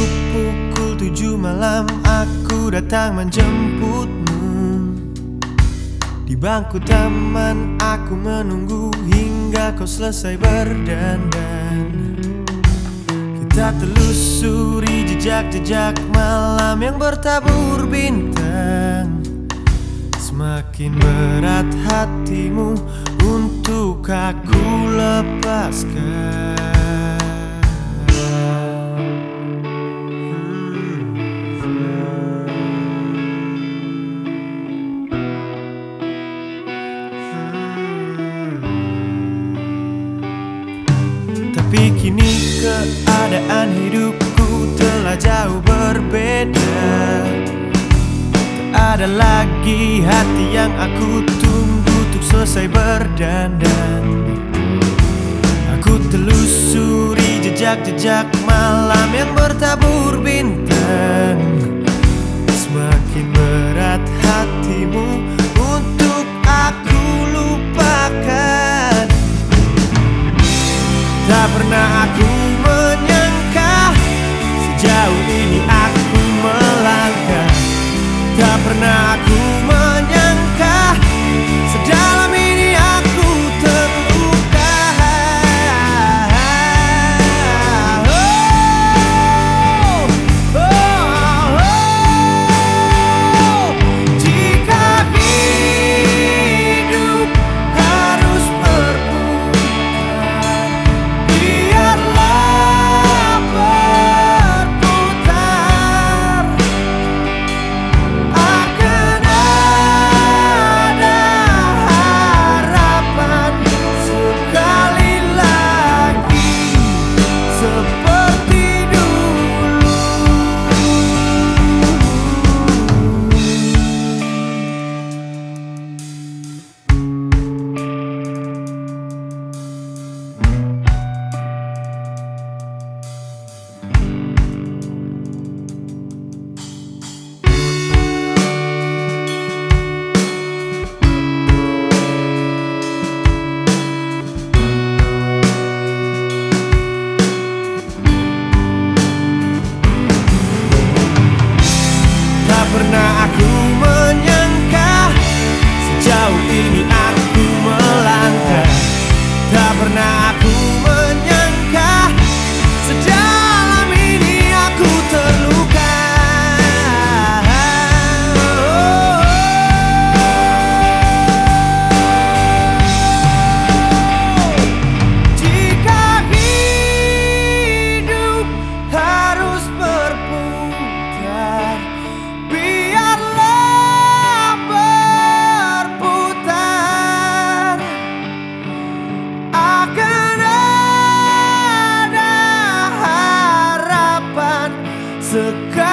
pukul 7 malam aku datang menjemputmu. Di bangku taman aku menunggu hingga kau selesai berdandan. Kita telusuri jejak-jejak malam yang bertabur bintang. Semakin berat hatimu untuk aku lepaskan. Tapi kini keadaan hidupku telah jauh berbeda. Tak ada lagi hati yang aku tunggu untuk selesai berdandan. Aku telusuri jejak-jejak malam yang bertabur bintang. Semakin berat hatimu untuk aku lupakan. Tak pernah aku menyangka sejauh ini aku melangkah. Tak pernah aku menyangka sedalam ini aku terluka. Jika hidup harus berputar, biarlah berputar. Akan ada harapan sekali lagi seperti dulu. Tak pernah aku menyangka sejauh ini aku melangkah. Tak pernah aku menyangka sedalam ini aku terluka. Jika hidup harus berputar, biarlah berputar. Akan ada harapan sekali